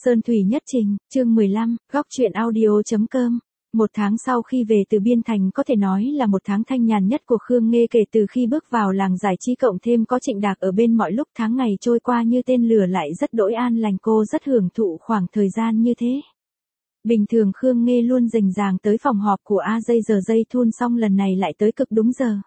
Sơn Thủy Nhất Trình, chương 15, góc truyện audio.com. Một tháng sau khi về từ Biên Thành có thể nói là một tháng thanh nhàn nhất của Khương Nghê kể từ khi bước vào làng giải trí, cộng thêm có Trịnh Đạc ở bên, mọi lúc tháng ngày trôi qua như tên lửa, lại rất đỗi an lành, cô rất hưởng thụ khoảng thời gian như thế. Bình thường Khương Nghê luôn rành ràng tới phòng họp của AJ Thun, xong lần này lại tới cực đúng giờ.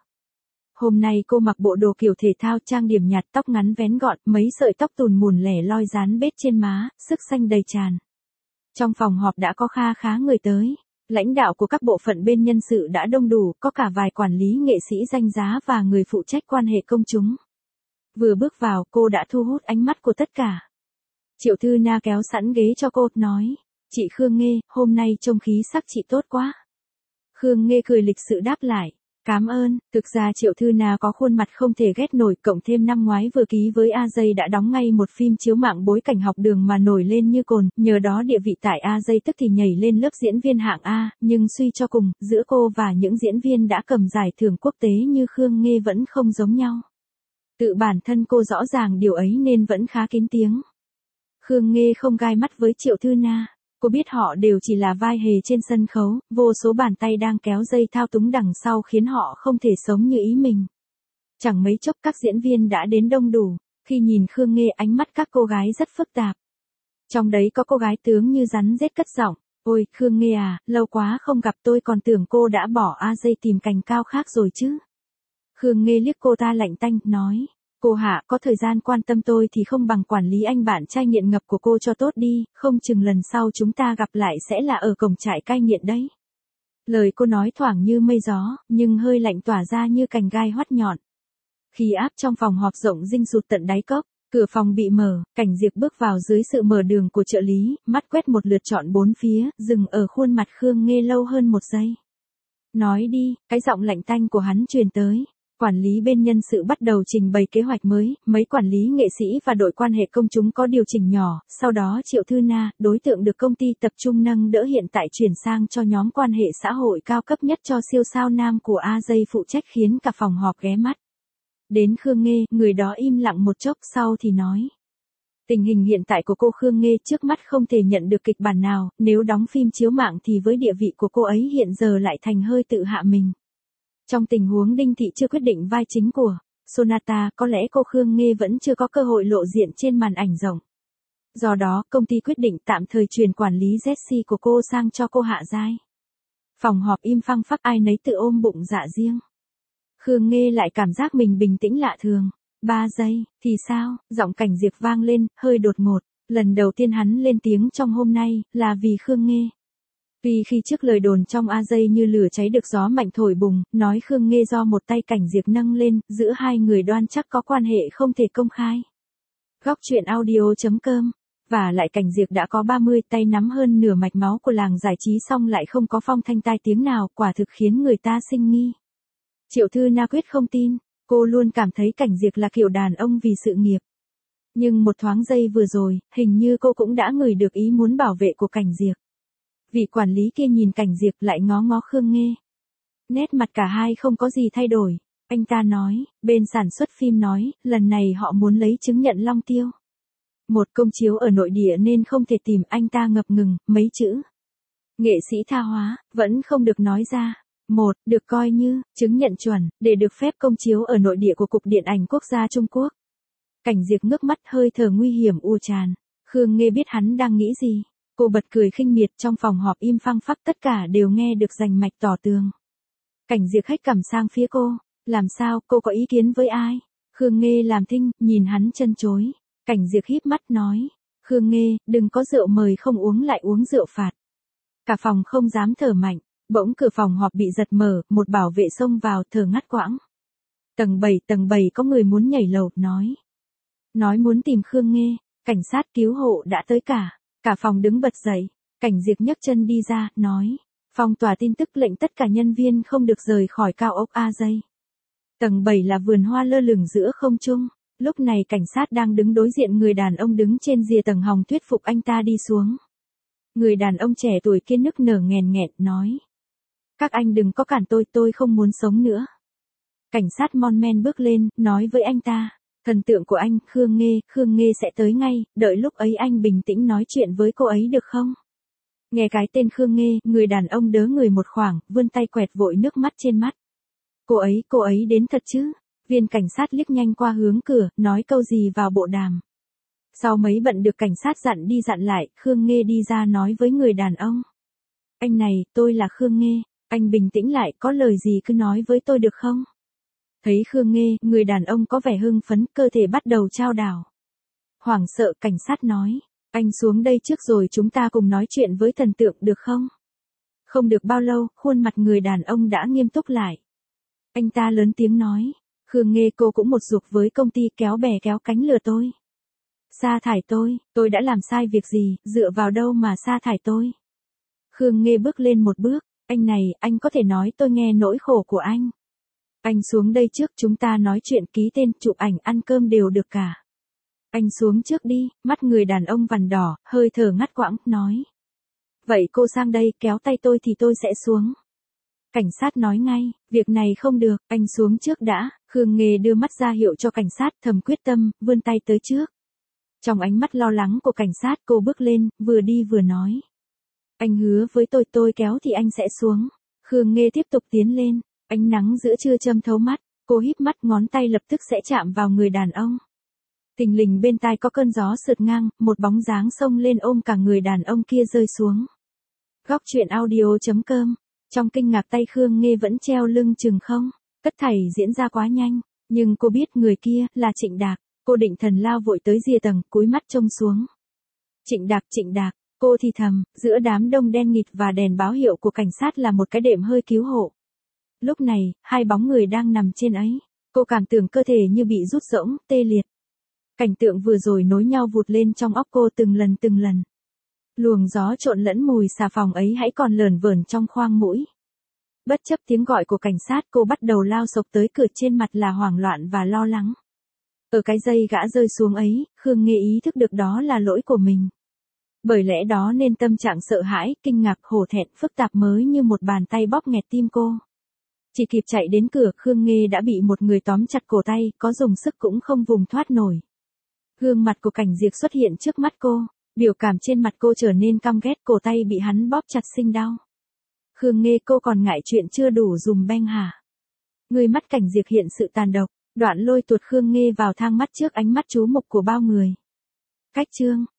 Hôm nay cô mặc bộ đồ kiểu thể thao, trang điểm nhạt, tóc ngắn vén gọn, mấy sợi tóc tùn mùn lẻ loi dán bết trên má, sức xanh đầy tràn. Trong phòng họp đã có khá người tới. Lãnh đạo của các bộ phận bên nhân sự đã đông đủ, có cả vài quản lý, nghệ sĩ danh giá và người phụ trách quan hệ công chúng. Vừa bước vào, cô đã thu hút ánh mắt của tất cả. Triệu Thư Na kéo sẵn ghế cho cô, nói: "Chị Khương Nghê, hôm nay trông khí sắc chị tốt quá." Khương Nghê cười lịch sự đáp lại: "Cảm ơn." Thực ra Triệu Thư Na có khuôn mặt không thể ghét nổi, cộng thêm năm ngoái vừa ký với AJ đã đóng ngay một phim chiếu mạng bối cảnh học đường mà nổi lên như cồn, nhờ đó địa vị tại AJ tức thì nhảy lên lớp diễn viên hạng A, nhưng suy cho cùng, giữa cô và những diễn viên đã cầm giải thưởng quốc tế như Khương Nghê vẫn không giống nhau. Tự bản thân cô rõ ràng điều ấy nên vẫn khá kín tiếng. Khương Nghê không gai mắt với Triệu Thư Na. Cô biết họ đều chỉ là vai hề trên sân khấu, vô số bàn tay đang kéo dây thao túng đằng sau khiến họ không thể sống như ý mình. Chẳng mấy chốc các diễn viên đã đến đông đủ, khi nhìn Khương Nghê ánh mắt các cô gái rất phức tạp. Trong đấy có cô gái tướng như rắn rết cất giọng: "Ôi, Khương Nghê à, lâu quá không gặp, tôi còn tưởng cô đã bỏ AJ tìm cành cao khác rồi chứ." Khương Nghê liếc cô ta lạnh tanh, nói: "Cô Hạ, có thời gian quan tâm tôi thì không bằng quản lý anh bạn trai nghiện ngập của cô cho tốt đi, không chừng lần sau chúng ta gặp lại sẽ là ở cổng trại cai nghiện đấy." Lời cô nói thoảng như mây gió, nhưng hơi lạnh tỏa ra như cành gai hoắt nhọn. Khí áp trong phòng họp rộng rinh sụt tận đáy cốc, cửa phòng bị mở, Cảnh Diệp bước vào dưới sự mở đường của trợ lý, mắt quét một lượt trọn bốn phía, dừng ở khuôn mặt Khương Nghê lâu hơn một giây. "Nói đi." Cái giọng lạnh tanh của hắn truyền tới. Quản lý bên nhân sự bắt đầu trình bày kế hoạch mới, mấy quản lý, nghệ sĩ và đội quan hệ công chúng có điều chỉnh nhỏ, sau đó Triệu Thư Na, đối tượng được công ty tập trung nâng đỡ hiện tại, chuyển sang cho nhóm quan hệ xã hội cao cấp nhất cho siêu sao nam của AJ phụ trách, khiến cả phòng họp ghé mắt. Đến Khương Nghê, người đó im lặng một chốc sau thì nói: "Tình hình hiện tại của cô Khương Nghê trước mắt không thể nhận được kịch bản nào, nếu đóng phim chiếu mạng thì với địa vị của cô ấy hiện giờ lại thành hơi tự hạ mình. Trong tình huống Đinh Thị chưa quyết định vai chính của Sonata, có lẽ cô Khương Nghê vẫn chưa có cơ hội lộ diện trên màn ảnh rộng. Do đó, công ty quyết định tạm thời chuyển quản lý Jessie của cô sang cho cô Hạ Giai." Phòng họp im phăng phắc, ai nấy tự ôm bụng dạ riêng. Khương Nghê lại cảm giác mình bình tĩnh lạ thường. 3 giây, thì sao? Giọng Cảnh Diệp vang lên, hơi đột ngột. Lần đầu tiên hắn lên tiếng trong hôm nay, là vì Khương Nghê. Vì khi trước lời đồn trong AJ như lửa cháy được gió mạnh thổi bùng, nói Khương Nghê do một tay Cảnh Diệp nâng lên, giữa hai người đoan chắc có quan hệ không thể công khai. Góc truyện audio.com. Và lại Cảnh Diệp đã có 30, tay nắm hơn nửa mạch máu của làng giải trí, xong lại không có phong thanh tai tiếng nào, quả thực khiến người ta sinh nghi. Triệu Thư Na quyết không tin, cô luôn cảm thấy Cảnh Diệp là kiểu đàn ông vì sự nghiệp. Nhưng một thoáng giây vừa rồi, hình như cô cũng đã ngửi được ý muốn bảo vệ của Cảnh Diệp. Vị quản lý kia nhìn Cảnh Diệp lại ngó ngó Khương Nghê. Nét mặt cả hai không có gì thay đổi. Anh ta nói: "Bên sản xuất phim nói, lần này họ muốn lấy chứng nhận Long Tiêu. Một công chiếu ở nội địa nên không thể tìm." Anh ta ngập ngừng, mấy chữ nghệ sĩ tha hóa, vẫn không được nói ra. Một, được coi như chứng nhận chuẩn, để được phép công chiếu ở nội địa của Cục Điện ảnh Quốc gia Trung Quốc. Cảnh Diệp ngước mắt, hơi thở nguy hiểm ùa tràn. Khương Nghê biết hắn đang nghĩ gì. Cô bật cười khinh miệt, trong phòng họp im phăng phắc, tất cả đều nghe được rành mạch tỏ tường. Cảnh Diệp khách cầm sang phía cô: "Làm sao, cô có ý kiến với ai?" Khương Nghê làm thinh, nhìn hắn chân chối. Cảnh Diệp híp mắt nói: "Khương Nghê, đừng có rượu mời không uống lại uống rượu phạt." Cả phòng không dám thở mạnh. Bỗng cửa phòng họp bị giật mở, một bảo vệ xông vào, thở ngắt quãng. Tầng 7 có người muốn nhảy lầu, nói muốn tìm Khương Nghê. Cảnh sát cứu hộ đã tới cả. Cả phòng đứng bật dậy. Cảnh Diệp nhấc chân đi ra, nói: "Phong tỏa tin tức, lệnh tất cả nhân viên không được rời khỏi cao ốc AJ. Tầng 7 là vườn hoa lơ lửng giữa không trung." Lúc này cảnh sát đang đứng đối diện người đàn ông đứng trên rìa tầng hòng thuyết phục anh ta đi xuống. Người đàn ông trẻ tuổi kia nức nở nghẹn nghẹn, nói: "Các anh đừng có cản tôi không muốn sống nữa." Cảnh sát mon men bước lên, nói với anh ta: Thần tượng của anh, Khương Nghê sẽ tới ngay, đợi lúc ấy anh bình tĩnh nói chuyện với cô ấy được không? Nghe cái tên Khương Nghê, người đàn ông đớ người một khoảng, vươn tay quẹt vội nước mắt trên mắt. Cô ấy đến thật chứ? Viên cảnh sát liếc nhanh qua hướng cửa, nói câu gì vào bộ đàm. Sau mấy bận được cảnh sát dặn đi dặn lại, Khương Nghê đi ra nói với người đàn ông. Anh này, tôi là Khương Nghê, anh bình tĩnh lại, có lời gì cứ nói với tôi được không? Thấy Khương Nghê, người đàn ông có vẻ hưng phấn, cơ thể bắt đầu chao đảo. Hoảng sợ, cảnh sát nói, anh xuống đây trước rồi chúng ta cùng nói chuyện với thần tượng được không? Không được bao lâu, khuôn mặt người đàn ông đã nghiêm túc lại. Anh ta lớn tiếng nói, Khương Nghê cô cũng một ruột với công ty kéo bè kéo cánh lừa tôi. Sa thải tôi đã làm sai việc gì, dựa vào đâu mà sa thải tôi? Khương Nghê bước lên một bước, anh này, anh có thể nói tôi nghe nỗi khổ của anh. Anh xuống đây trước chúng ta nói chuyện ký tên, chụp ảnh, ăn cơm đều được cả. Anh xuống trước đi, mắt người đàn ông vằn đỏ, hơi thở ngắt quãng, nói. Vậy cô sang đây kéo tay tôi thì tôi sẽ xuống. Cảnh sát nói ngay, việc này không được, anh xuống trước đã. Khương Nghê đưa mắt ra hiệu cho cảnh sát, thầm quyết tâm, vươn tay tới trước. Trong ánh mắt lo lắng của cảnh sát cô bước lên, vừa đi vừa nói. Anh hứa với tôi kéo thì anh sẽ xuống. Khương Nghê tiếp tục tiến lên, ánh nắng giữa trưa châm thấu mắt, cô híp mắt ngón tay lập tức sẽ chạm vào người đàn ông. Thình lình bên tai có cơn gió sượt ngang, một bóng dáng xông lên ôm cả người đàn ông kia rơi xuống. Góc truyện audio.com. Trong kinh ngạc tay Khương Nghê vẫn treo lưng chừng không, tất thảy diễn ra quá nhanh, nhưng cô biết người kia là Trịnh Đạc, cô định thần lao vội tới rìa tầng, cúi mắt trông xuống. Trịnh Đạc, cô thì thầm, giữa đám đông đen nghịt và đèn báo hiệu của cảnh sát là một cái đệm hơi cứu hộ. Lúc này, hai bóng người đang nằm trên ấy, cô cảm tưởng cơ thể như bị rút rỗng, tê liệt. Cảnh tượng vừa rồi nối nhau vụt lên trong óc cô từng lần. Luồng gió trộn lẫn mùi xà phòng ấy hãy còn lởn vởn trong khoang mũi. Bất chấp tiếng gọi của cảnh sát cô bắt đầu lao sộc tới cửa, trên mặt là hoảng loạn và lo lắng. Ở cái giây gã rơi xuống ấy, Khương Nghê ý thức được đó là lỗi của mình. Bởi lẽ đó nên tâm trạng sợ hãi, kinh ngạc, hổ thẹn, phức tạp mới như một bàn tay bóp nghẹt tim cô. Chỉ kịp chạy đến cửa, Khương Nghê đã bị một người tóm chặt cổ tay, có dùng sức cũng không vùng thoát nổi. Gương mặt của Cảnh Diệp xuất hiện trước mắt cô, biểu cảm trên mặt cô trở nên căm ghét, cổ tay bị hắn bóp chặt sinh đau. Khương Nghê, cô còn ngại chuyện chưa đủ dùm beng hả? Người mắt Cảnh Diệp hiện sự tàn độc, đoạn lôi tuột Khương Nghê vào thang mắt trước ánh mắt chú mục của bao người. Cách chương